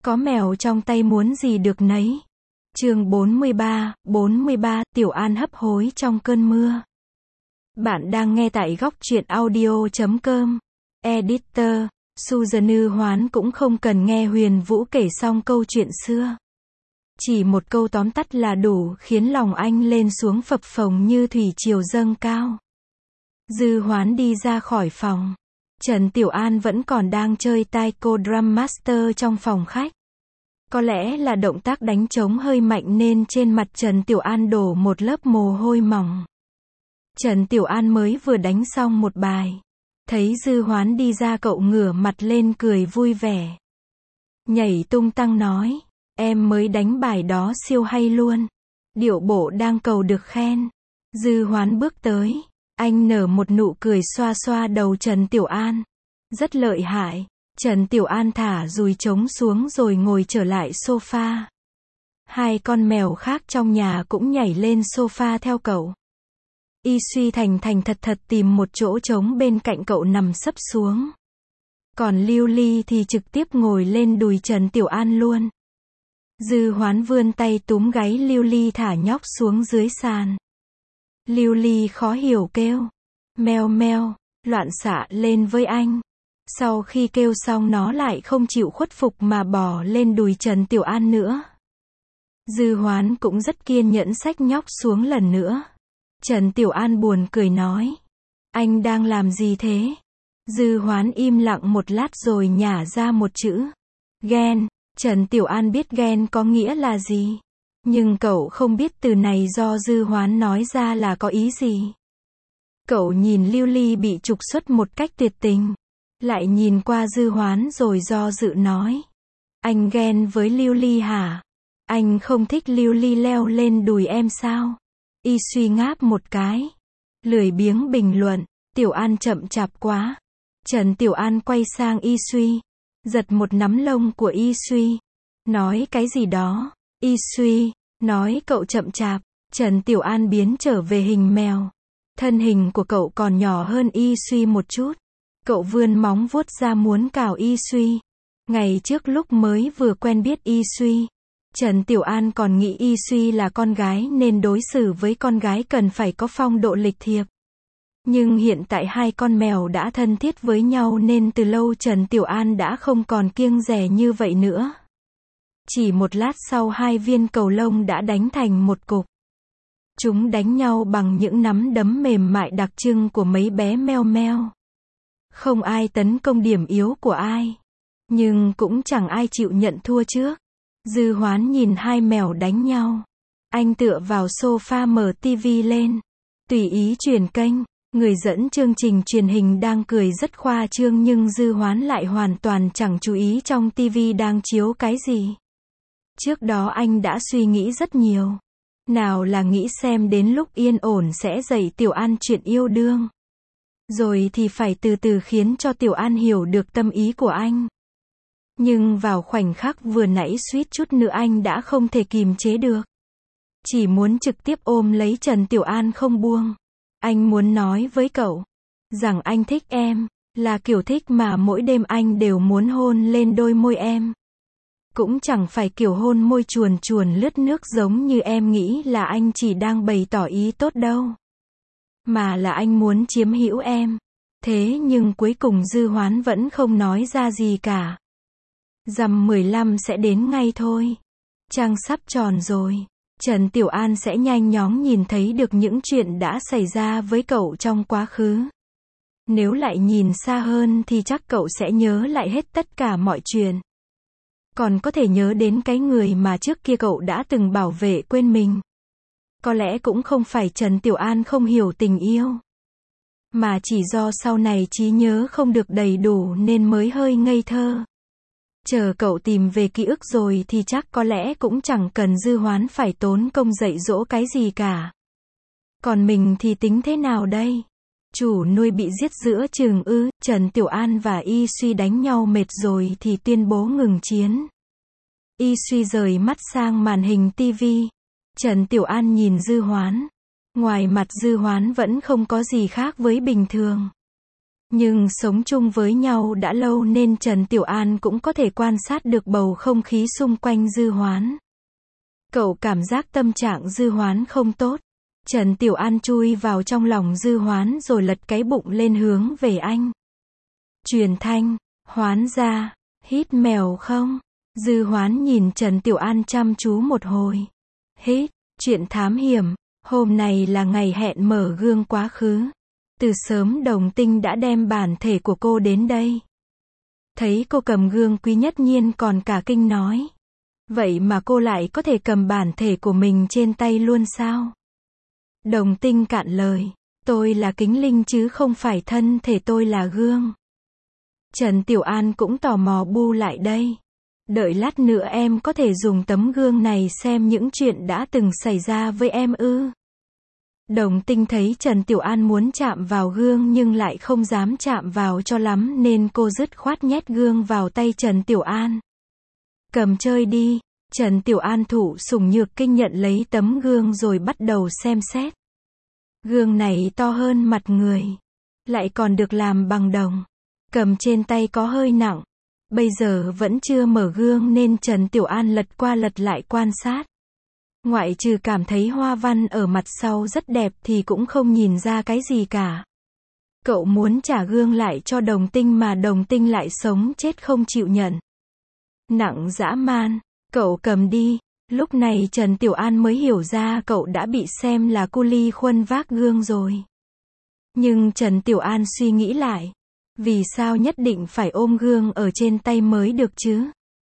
Có mèo trong tay muốn gì được nấy. Chương 43, Tiểu An hấp hối trong cơn mưa. Bạn đang nghe tại góc truyện audio.com. Editor, Suzanne Hoán cũng không cần nghe Huyền Vũ kể xong câu chuyện xưa. Chỉ một câu tóm tắt là đủ khiến lòng anh lên xuống phập phồng như thủy triều dâng cao. Dư Hoán đi ra khỏi phòng. Trần Tiểu An vẫn còn đang chơi taiko drum master trong phòng khách. Có lẽ là động tác đánh trống hơi mạnh nên trên mặt Trần Tiểu An đổ một lớp mồ hôi mỏng. Trần Tiểu An mới vừa đánh xong một bài. Thấy Dư Hoán đi ra cậu ngửa mặt lên cười vui vẻ. Nhảy tung tăng nói, em mới đánh bài đó siêu hay luôn. Điệu bộ đang cầu được khen. Dư Hoán bước tới. Anh nở một nụ cười xoa xoa đầu Trần Tiểu An. Rất lợi hại. Trần Tiểu An thả dùi trống xuống rồi ngồi trở lại sofa. Hai con mèo khác trong nhà cũng nhảy lên sofa theo cậu. Y Suy thành thật tìm một chỗ trống bên cạnh cậu nằm sấp xuống. Còn Lưu Ly thì trực tiếp ngồi lên đùi Trần Tiểu An luôn. Dư Hoán vươn tay túm gáy Lưu Ly thả nhóc xuống dưới sàn. Lưu Ly khó hiểu kêu. Meo meo, loạn xạ lên với anh. Sau khi kêu xong nó lại không chịu khuất phục mà bò lên đùi Trần Tiểu An nữa. Dư Hoán cũng rất kiên nhẫn xách nhóc xuống lần nữa. Trần Tiểu An buồn cười nói. Anh đang làm gì thế? Dư Hoán im lặng một lát rồi nhả ra một chữ. Ghen. Trần Tiểu An biết ghen có nghĩa là gì. Nhưng cậu không biết từ này do Dư Hoán nói ra là có ý gì. Cậu nhìn Lưu Ly bị trục xuất một cách tuyệt tình. Lại nhìn qua Dư Hoán rồi do dự nói. Anh ghen với Lưu Ly hả? Anh không thích Lưu Ly leo lên đùi em sao? Y Suy ngáp một cái. Lười biếng bình luận. Tiểu An chậm chạp quá. Trần Tiểu An quay sang Y Suy. Giật một nắm lông của Y Suy. Nói cái gì đó. Y Suy. Nói cậu chậm chạp. Trần Tiểu An biến trở về hình mèo. Thân hình của cậu còn nhỏ hơn Y Suy một chút. Cậu vươn móng vuốt ra muốn cào Y Suy. Ngày trước lúc mới vừa quen biết Y Suy, Trần Tiểu An còn nghĩ Y Suy là con gái nên đối xử với con gái cần phải có phong độ lịch thiệp. Nhưng hiện tại hai con mèo đã thân thiết với nhau nên từ lâu Trần Tiểu An đã không còn kiêng dè như vậy nữa. Chỉ một lát sau hai viên cầu lông đã đánh thành một cục. Chúng đánh nhau bằng những nắm đấm mềm mại đặc trưng của mấy bé meo meo. Không ai tấn công điểm yếu của ai. Nhưng cũng chẳng ai chịu nhận thua trước. Dư Hoán nhìn hai mèo đánh nhau. Anh tựa vào sofa mở tivi lên. Tùy ý chuyển kênh. Người dẫn chương trình truyền hình đang cười rất khoa trương nhưng Dư Hoán lại hoàn toàn chẳng chú ý trong tivi đang chiếu cái gì. Trước đó anh đã suy nghĩ rất nhiều. Nào là nghĩ xem đến lúc yên ổn sẽ dạy Tiểu An chuyện yêu đương. Rồi thì phải từ từ khiến cho Tiểu An hiểu được tâm ý của anh. Nhưng vào khoảnh khắc vừa nãy suýt chút nữa anh đã không thể kìm chế được. Chỉ muốn trực tiếp ôm lấy Trần Tiểu An không buông. Anh muốn nói với cậu rằng anh thích em, là kiểu thích mà mỗi đêm anh đều muốn hôn lên đôi môi em. Cũng chẳng phải kiểu hôn môi chuồn chuồn lướt nước giống như em nghĩ là anh chỉ đang bày tỏ ý tốt đâu. Mà là anh muốn chiếm hữu em. Thế nhưng cuối cùng Dư Hoán vẫn không nói ra gì cả. Rằm 15 sẽ đến ngay thôi. Trăng sắp tròn rồi. Trần Tiểu An sẽ nhanh chóng nhìn thấy được những chuyện đã xảy ra với cậu trong quá khứ. Nếu lại nhìn xa hơn thì chắc cậu sẽ nhớ lại hết tất cả mọi chuyện. Còn có thể nhớ đến cái người mà trước kia cậu đã từng bảo vệ quên mình. Có lẽ cũng không phải Trần Tiểu An không hiểu tình yêu. Mà chỉ do sau này trí nhớ không được đầy đủ nên mới hơi ngây thơ. Chờ cậu tìm về ký ức rồi thì chắc có lẽ cũng chẳng cần Dư Hoán phải tốn công dạy dỗ cái gì cả. Còn mình thì tính thế nào đây? Chủ nuôi bị giết giữa chừng ư? Trần Tiểu An và Y Suy đánh nhau mệt rồi thì tuyên bố ngừng chiến. Y Suy rời mắt sang màn hình tivi. Trần Tiểu An nhìn Dư Hoán. Ngoài mặt Dư Hoán vẫn không có gì khác với bình thường. Nhưng sống chung với nhau đã lâu nên Trần Tiểu An cũng có thể quan sát được bầu không khí xung quanh Dư Hoán. Cậu cảm giác tâm trạng Dư Hoán không tốt. Trần Tiểu An chui vào trong lòng Dư Hoán rồi lật cái bụng lên hướng về anh. Truyền thanh, Hoán ra, hít mèo không? Dư Hoán nhìn Trần Tiểu An chăm chú một hồi. Hít, chuyện thám hiểm, hôm này là ngày hẹn mở gương quá khứ. Từ sớm Đồng Tinh đã đem bản thể của cô đến đây. Thấy cô cầm gương Quý Nhất Nhiên còn cả kinh nói. Vậy mà cô lại có thể cầm bản thể của mình trên tay luôn sao? Đồng Tinh cạn lời. Tôi là Kính Linh chứ không phải thân thể tôi là gương. Trần Tiểu An cũng tò mò bu lại đây. Đợi lát nữa em có thể dùng tấm gương này xem những chuyện đã từng xảy ra với em ư? Đồng Tinh thấy Trần Tiểu An muốn chạm vào gương nhưng lại không dám chạm vào cho lắm nên cô dứt khoát nhét gương vào tay Trần Tiểu An. Cầm chơi đi. Trần Tiểu An thụ sủng nhược kinh nhận lấy tấm gương rồi bắt đầu xem xét. Gương này to hơn mặt người. Lại còn được làm bằng đồng. Cầm trên tay có hơi nặng. Bây giờ vẫn chưa mở gương nên Trần Tiểu An lật qua lật lại quan sát. Ngoại trừ cảm thấy hoa văn ở mặt sau rất đẹp thì cũng không nhìn ra cái gì cả. Cậu muốn trả gương lại cho Đồng Tinh mà Đồng Tinh lại sống chết không chịu nhận. Nặng dã man, cậu cầm đi. Lúc này Trần Tiểu An mới hiểu ra cậu đã bị xem là cu li khuân vác gương rồi. Nhưng Trần Tiểu An suy nghĩ lại. Vì sao nhất định phải ôm gương ở trên tay mới được chứ?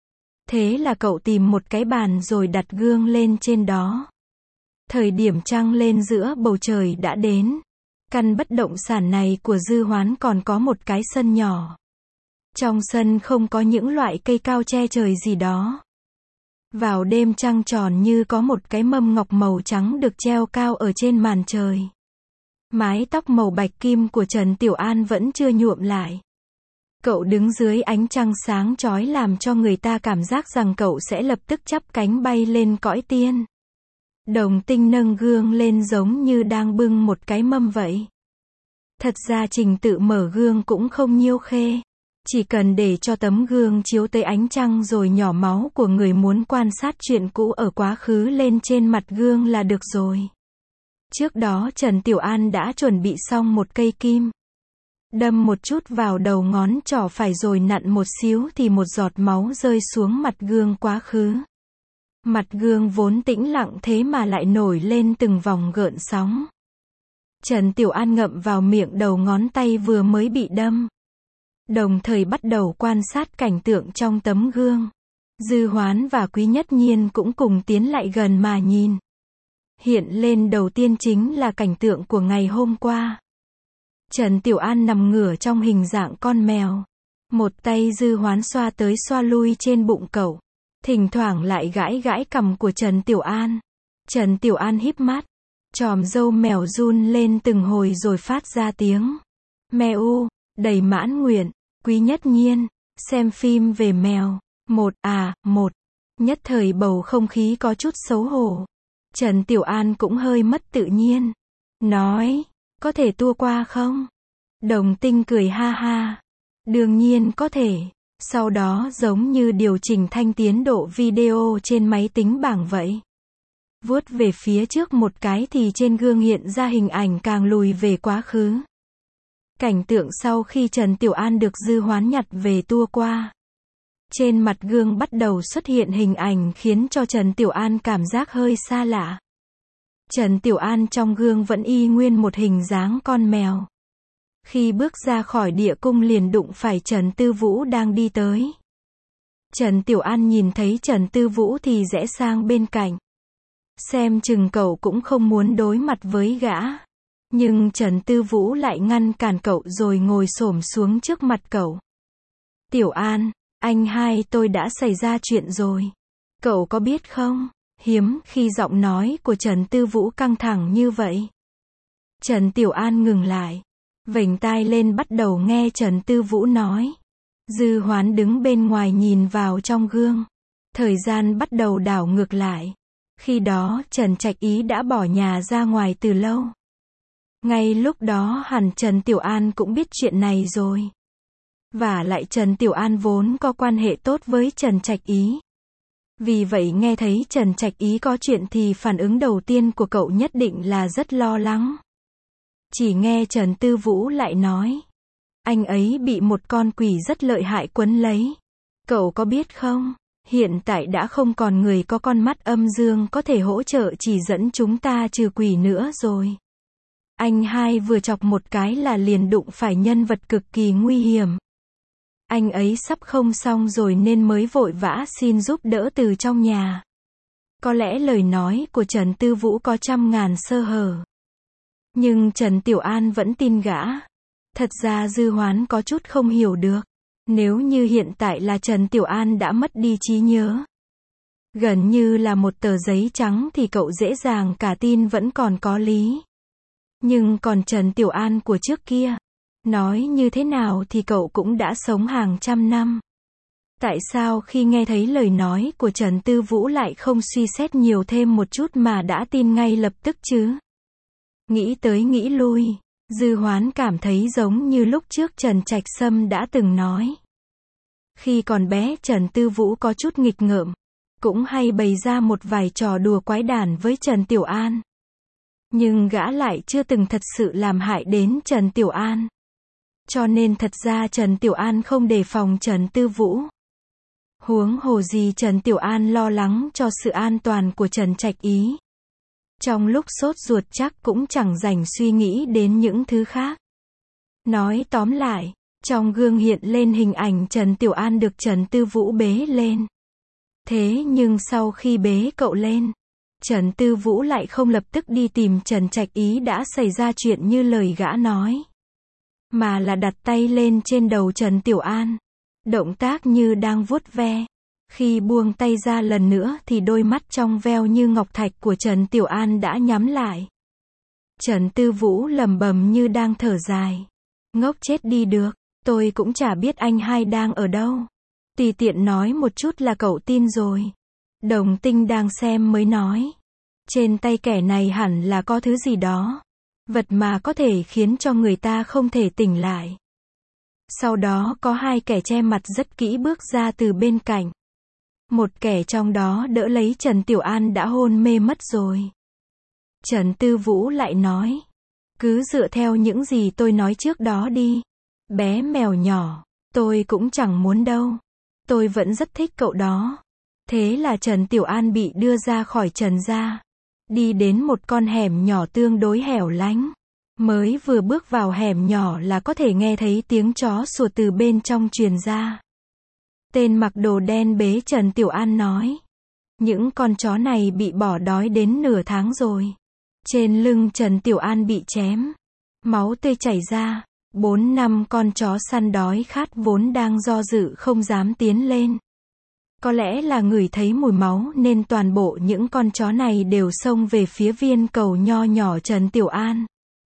Thế là cậu tìm một cái bàn rồi đặt gương lên trên đó. Thời điểm trăng lên giữa bầu trời đã đến. Căn bất động sản này của Dư Hoán còn có một cái sân nhỏ. Trong sân không có những loại cây cao che trời gì đó. Vào đêm trăng tròn như có một cái mâm ngọc màu trắng được treo cao ở trên màn trời. Mái tóc màu bạch kim của Trần Tiểu An vẫn chưa nhuộm lại. Cậu đứng dưới ánh trăng sáng chói làm cho người ta cảm giác rằng cậu sẽ lập tức chắp cánh bay lên cõi tiên. Đồng Tinh nâng gương lên giống như đang bưng một cái mâm vậy. Thật ra trình tự mở gương cũng không nhiêu khê. Chỉ cần để cho tấm gương chiếu tới ánh trăng rồi nhỏ máu của người muốn quan sát chuyện cũ ở quá khứ lên trên mặt gương là được rồi. Trước đó Trần Tiểu An đã chuẩn bị xong một cây kim. Đâm một chút vào đầu ngón trỏ phải rồi nặn một xíu thì một giọt máu rơi xuống mặt gương quá khứ. Mặt gương vốn tĩnh lặng thế mà lại nổi lên từng vòng gợn sóng. Trần Tiểu An ngậm vào miệng đầu ngón tay vừa mới bị đâm. Đồng thời bắt đầu quan sát cảnh tượng trong tấm gương. Dư Hoán và Quý Nhất Nhiên cũng cùng tiến lại gần mà nhìn. Hiện lên đầu tiên chính là cảnh tượng của ngày hôm qua. Trần Tiểu An nằm ngửa trong hình dạng con mèo. Một tay Dư Hoán xoa tới xoa lui trên bụng cậu. Thỉnh thoảng lại gãi gãi cằm của Trần Tiểu An. Trần Tiểu An híp mắt. Chòm râu mèo run lên từng hồi rồi phát ra tiếng meo, đầy mãn nguyện. Quý Nhất Nhiên, xem phim về mèo. Một. Nhất thời bầu không khí có chút xấu hổ. Trần Tiểu An cũng hơi mất tự nhiên. Nói, có thể tua qua không? Đồng Tinh cười ha ha. Đương nhiên có thể. Sau đó giống như điều chỉnh thanh tiến độ video trên máy tính bảng vậy. Vuốt về phía trước một cái thì trên gương hiện ra hình ảnh càng lùi về quá khứ. Cảnh tượng sau khi Trần Tiểu An được Dư Hoán nhặt về tua qua. Trên mặt gương bắt đầu xuất hiện hình ảnh khiến cho Trần Tiểu An cảm giác hơi xa lạ. Trần Tiểu An trong gương vẫn y nguyên một hình dáng con mèo. Khi bước ra khỏi địa cung liền đụng phải Trần Tư Vũ đang đi tới. Trần Tiểu An nhìn thấy Trần Tư Vũ thì rẽ sang bên cạnh. Xem chừng cậu cũng không muốn đối mặt với gã. Nhưng Trần Tư Vũ lại ngăn cản cậu rồi ngồi xổm xuống trước mặt cậu. Tiểu An, anh hai tôi đã xảy ra chuyện rồi. Cậu có biết không? Hiếm khi giọng nói của Trần Tư Vũ căng thẳng như vậy. Trần Tiểu An ngừng lại. Vểnh tai lên bắt đầu nghe Trần Tư Vũ nói. Dư Hoán đứng bên ngoài nhìn vào trong gương. Thời gian bắt đầu đảo ngược lại. Khi đó Trần Trạch Ý đã bỏ nhà ra ngoài từ lâu. Ngay lúc đó hẳn Trần Tiểu An cũng biết chuyện này rồi. Và lại Trần Tiểu An vốn có quan hệ tốt với Trần Trạch Ý. Vì vậy nghe thấy Trần Trạch Ý có chuyện thì phản ứng đầu tiên của cậu nhất định là rất lo lắng. Chỉ nghe Trần Tư Vũ lại nói. Anh ấy bị một con quỷ rất lợi hại quấn lấy. Cậu có biết không? Hiện tại đã không còn người có con mắt âm dương có thể hỗ trợ chỉ dẫn chúng ta trừ quỷ nữa rồi. Anh hai vừa chọc một cái là liền đụng phải nhân vật cực kỳ nguy hiểm. Anh ấy sắp không xong rồi nên mới vội vã xin giúp đỡ từ trong nhà. Có lẽ lời nói của Trần Tư Vũ có trăm ngàn sơ hở. Nhưng Trần Tiểu An vẫn tin gã. Thật ra Dư Hoán có chút không hiểu được. Nếu như hiện tại là Trần Tiểu An đã mất đi trí nhớ, gần như là một tờ giấy trắng thì cậu dễ dàng cả tin vẫn còn có lý. Nhưng còn Trần Tiểu An của trước kia, nói như thế nào thì cậu cũng đã sống hàng trăm năm. Tại sao khi nghe thấy lời nói của Trần Tư Vũ lại không suy xét nhiều thêm một chút mà đã tin ngay lập tức chứ? Nghĩ tới nghĩ lui, Dư Hoán cảm thấy giống như lúc trước Trần Trạch Sâm đã từng nói. Khi còn bé Trần Tư Vũ có chút nghịch ngợm, cũng hay bày ra một vài trò đùa quái đản với Trần Tiểu An. Nhưng gã lại chưa từng thật sự làm hại đến Trần Tiểu An. Cho nên thật ra Trần Tiểu An không đề phòng Trần Tư Vũ. Huống hồ gì Trần Tiểu An lo lắng cho sự an toàn của Trần Trạch Ý. Trong lúc sốt ruột chắc cũng chẳng rảnh suy nghĩ đến những thứ khác. Nói tóm lại, trong gương hiện lên hình ảnh Trần Tiểu An được Trần Tư Vũ bế lên. Thế nhưng sau khi bế cậu lên, Trần Tư Vũ lại không lập tức đi tìm Trần Trạch Ý đã xảy ra chuyện như lời gã nói. Mà là đặt tay lên trên đầu Trần Tiểu An. Động tác như đang vuốt ve. Khi buông tay ra lần nữa thì đôi mắt trong veo như ngọc thạch của Trần Tiểu An đã nhắm lại. Trần Tư Vũ lẩm bẩm như đang thở dài. Ngốc chết đi được, tôi cũng chả biết anh hai đang ở đâu. Tùy tiện nói một chút là cậu tin rồi. Đồng Tinh đang xem mới nói. Trên tay kẻ này hẳn là có thứ gì đó. Vật mà có thể khiến cho người ta không thể tỉnh lại. Sau đó có hai kẻ che mặt rất kỹ bước ra từ bên cạnh. Một kẻ trong đó đỡ lấy Trần Tiểu An đã hôn mê mất rồi. Trần Tư Vũ lại nói. Cứ dựa theo những gì tôi nói trước đó đi. Bé mèo nhỏ, tôi cũng chẳng muốn đâu. Tôi vẫn rất thích cậu đó. Thế là Trần Tiểu An bị đưa ra khỏi Trần gia. Đi đến một con hẻm nhỏ tương đối hẻo lánh. Mới vừa bước vào hẻm nhỏ là có thể nghe thấy tiếng chó sủa từ bên trong truyền ra. Tên mặc đồ đen bế Trần Tiểu An nói. Những con chó này bị bỏ đói đến nửa tháng rồi. Trên lưng Trần Tiểu An bị chém. Máu tươi chảy ra. 4-5 con chó săn đói khát vốn đang do dự không dám tiến lên. Có lẽ là ngửi thấy mùi máu nên toàn bộ những con chó này đều xông về phía viên cầu nho nhỏ Trần Tiểu An.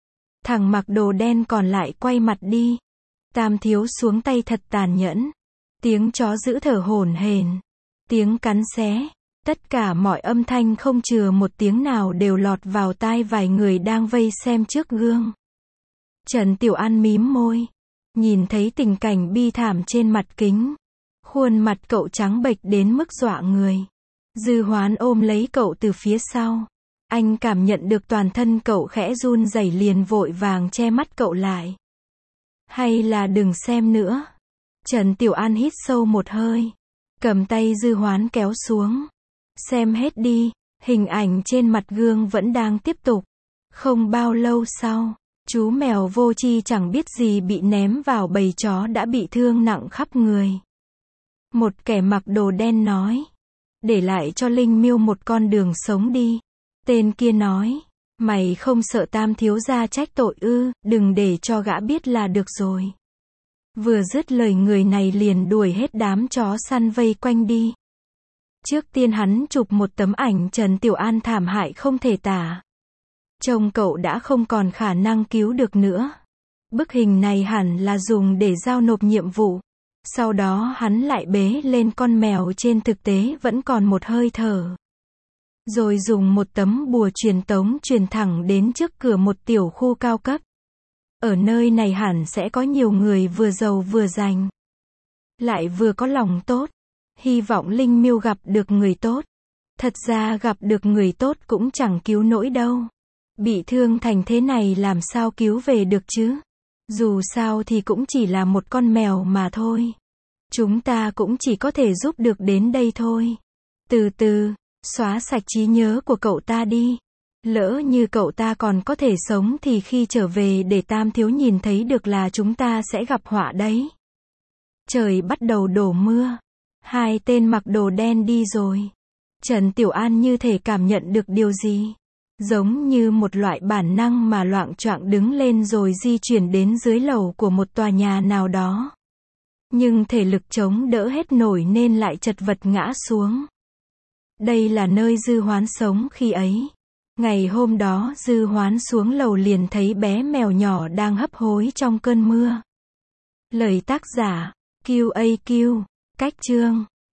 Thằng mặc đồ đen còn lại quay mặt đi. Tam thiếu xuống tay thật tàn nhẫn. Tiếng chó dữ thở hổn hển. Tiếng cắn xé. Tất cả mọi âm thanh không chừa một tiếng nào đều lọt vào tai vài người đang vây xem trước gương. Trần Tiểu An mím môi. Nhìn thấy tình cảnh bi thảm trên mặt kính. Khuôn mặt cậu trắng bệch đến mức dọa người. Dư Hoán ôm lấy cậu từ phía sau. Anh cảm nhận được toàn thân cậu khẽ run rẩy liền vội vàng che mắt cậu lại. Hay là đừng xem nữa. Trần Tiểu An hít sâu một hơi. Cầm tay Dư Hoán kéo xuống. Xem hết đi. Hình ảnh trên mặt gương vẫn đang tiếp tục. Không bao lâu sau, chú mèo vô tri chẳng biết gì bị ném vào bầy chó đã bị thương nặng khắp người. Một kẻ mặc đồ đen nói. Để lại cho Linh Miêu một con đường sống đi. Tên kia nói. Mày không sợ Tam thiếu gia trách tội ư, đừng để cho gã biết là được rồi. Vừa dứt lời người này liền đuổi hết đám chó săn vây quanh đi. Trước tiên hắn chụp một tấm ảnh Trần Tiểu An thảm hại không thể tả. Trông cậu đã không còn khả năng cứu được nữa. Bức hình này hẳn là dùng để giao nộp nhiệm vụ. Sau đó hắn lại bế lên con mèo trên thực tế vẫn còn một hơi thở. rồi dùng một tấm bùa truyền tống truyền thẳng đến trước cửa một tiểu khu cao cấp. Ở nơi này hẳn sẽ có nhiều người vừa giàu vừa rành, lại vừa có lòng tốt. Hy vọng Linh Miêu gặp được người tốt. Thật ra gặp được người tốt cũng chẳng cứu nổi đâu. Bị thương thành thế này làm sao cứu về được chứ? Dù sao thì cũng chỉ là một con mèo mà thôi. Chúng ta cũng chỉ có thể giúp được đến đây thôi. Từ từ, xóa sạch trí nhớ của cậu ta đi. Lỡ như cậu ta còn có thể sống thì khi trở về để Tam Thiếu nhìn thấy được là chúng ta sẽ gặp họa đấy. Trời bắt đầu đổ mưa. Hai tên mặc đồ đen đi rồi. Trần Tiểu An như thể cảm nhận được điều gì. Giống như một loại bản năng mà loạng choạng đứng lên rồi di chuyển đến dưới lầu của một tòa nhà nào đó. Nhưng thể lực chống đỡ hết nổi nên lại chật vật ngã xuống. Đây là nơi Dư Hoán sống khi ấy. Ngày hôm đó Dư Hoán xuống lầu liền thấy bé mèo nhỏ đang hấp hối trong cơn mưa. Lời tác giả, QAQ, cách chương.